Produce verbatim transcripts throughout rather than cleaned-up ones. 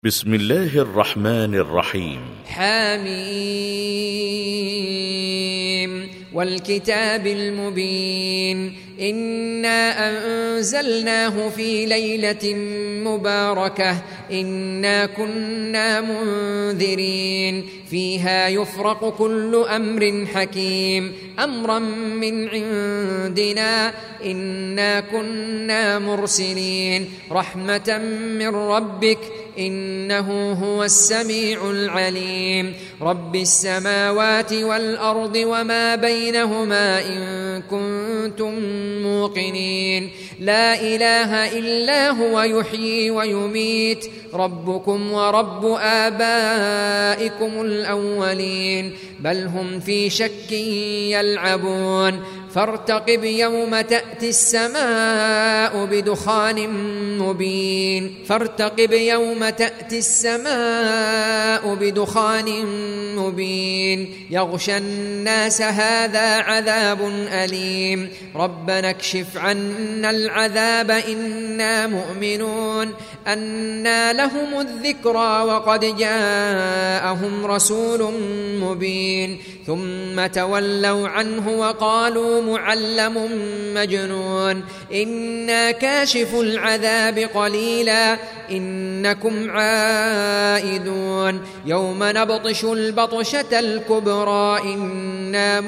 بسم الله الرحمن الرحيم. حميم والكتاب المبين إنا أنزلناه في ليلة مباركة إنا كنا منذرين فيها يفرق كل أمر حكيم أمرا من عندنا إنا كنا مرسلين رحمة من ربك إنه هو السميع العليم رب السماوات والأرض وما بينهما إن كنتم موقنين لا إله إلا هو يحيي ويميت ربكم ورب آبائكم الأولين بل هم في شك يلعبون فارتقب يوم تأتي السماء بدخان مبين فارتقب يوم تأتي السماء بدخان مبين يغشى الناس هذا عذاب أليم ربنا اكشف عنا العذاب إنا مؤمنون أنى لهم الذكرى وقد جاءهم رسول مبين ثم تولوا عنه وقالوا معلم مجنون إنا كاشف العذاب قليلا إنكم عائدون يوم نبطش البطشة الكبرى إنا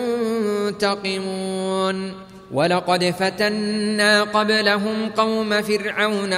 منتقمون ولقد فتنا قبلهم قوم فرعون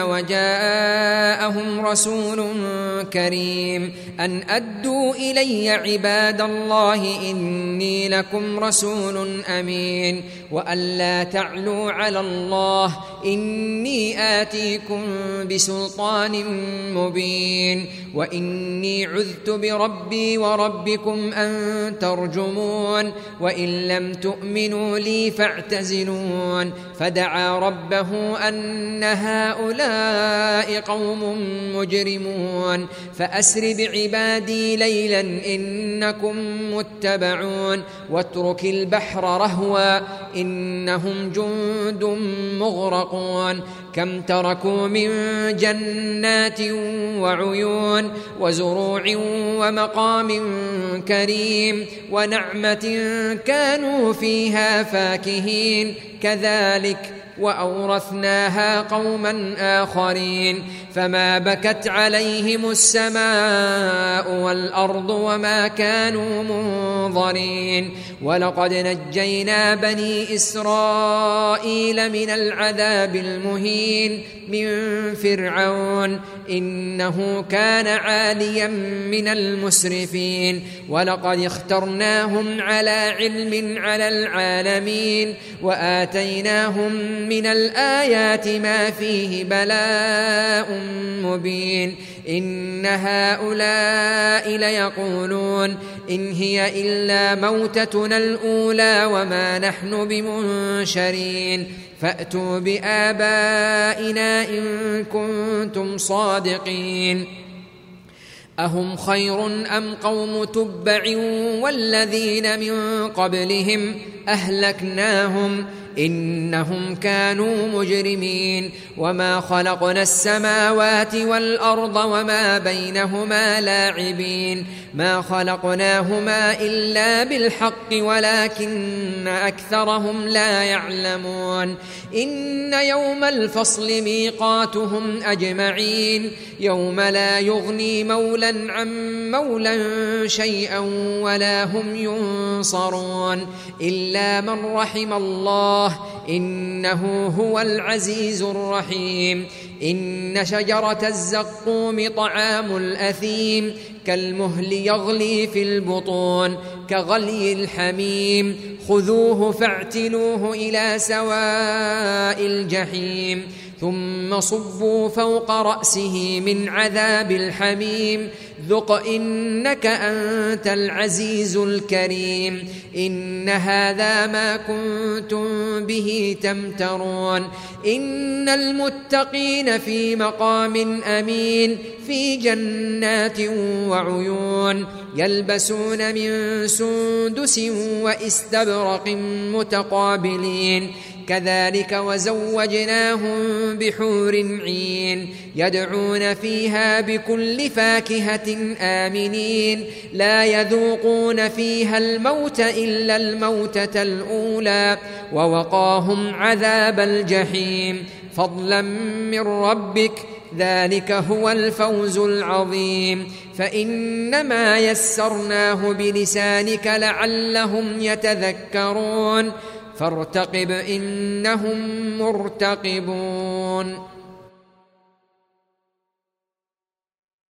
وجاءهم رسول كريم أن أدوا إلي عباد الله إني لكم رسول أمين وأن لا تعلوا على الله إني آتيكم بسلطان مبين وإني عذت بربي وربكم أن ترجمون وإن لم تؤمنوا لي فاعتزلون فدعا ربه أن هؤلاء قوم مجرمون فأسر بعبادي ليلا إنكم متبعون واترك البحر رهوا إنهم جند مغرقون كم تركوا من جنات وعيون وزروع ومقام كريم ونعمة كانوا فيها فاكهين كذلك وأورثناها قوما آخرين فما بكت عليهم السماء والأرض وما كانوا منظرين ولقد نجينا بني إسرائيل من العذاب المهين من فرعون إنه كان عاليا من المسرفين ولقد اخترناهم على علم على العالمين وآتيناهم من الآيات ما فيه بلاء مبين إن هؤلاء ليقولون إن هي إلا موتتنا الأولى وما نحن بمنشرين فأتوا بآبائنا إن كنتم صادقين أهم خير أم قوم تبع والذين من قبلهم أهلكناهم إنهم كانوا مجرمين وما خلقنا السماوات والأرض وما بينهما لاعبين ما خلقناهما إلا بالحق ولكن أكثرهم لا يعلمون إن يوم الفصل ميقاتهم أجمعين يوم لا يغني مولا عن مولا شيئا ولا هم ينصرون إلا من رحم الله إنه هو العزيز الرحيم إن شجرة الزقوم طعام الأثيم كالمهل يغلي في البطون كغلي الحميم خذوه فاعتلوه إلى سواء الجحيم ثم صبوا فوق رأسه من عذاب الحميم ذق إنك أنت العزيز الكريم إن هذا ما كنتم به تمترون إن المتقين في مقام أمين في جنات وعيون يلبسون من سندس وإستبرق متقابلين كذلك وزوجناهم بحور عين يدعون فيها بكل فاكهة آمنين لا يذوقون فيها الموت إلا الموتة الأولى ووقاهم عذاب الجحيم فضلا من ربك ذلك هو الفوز العظيم فإنما يسرناه بلسانك لعلهم يتذكرون فارتقب إنهم مرتقبون.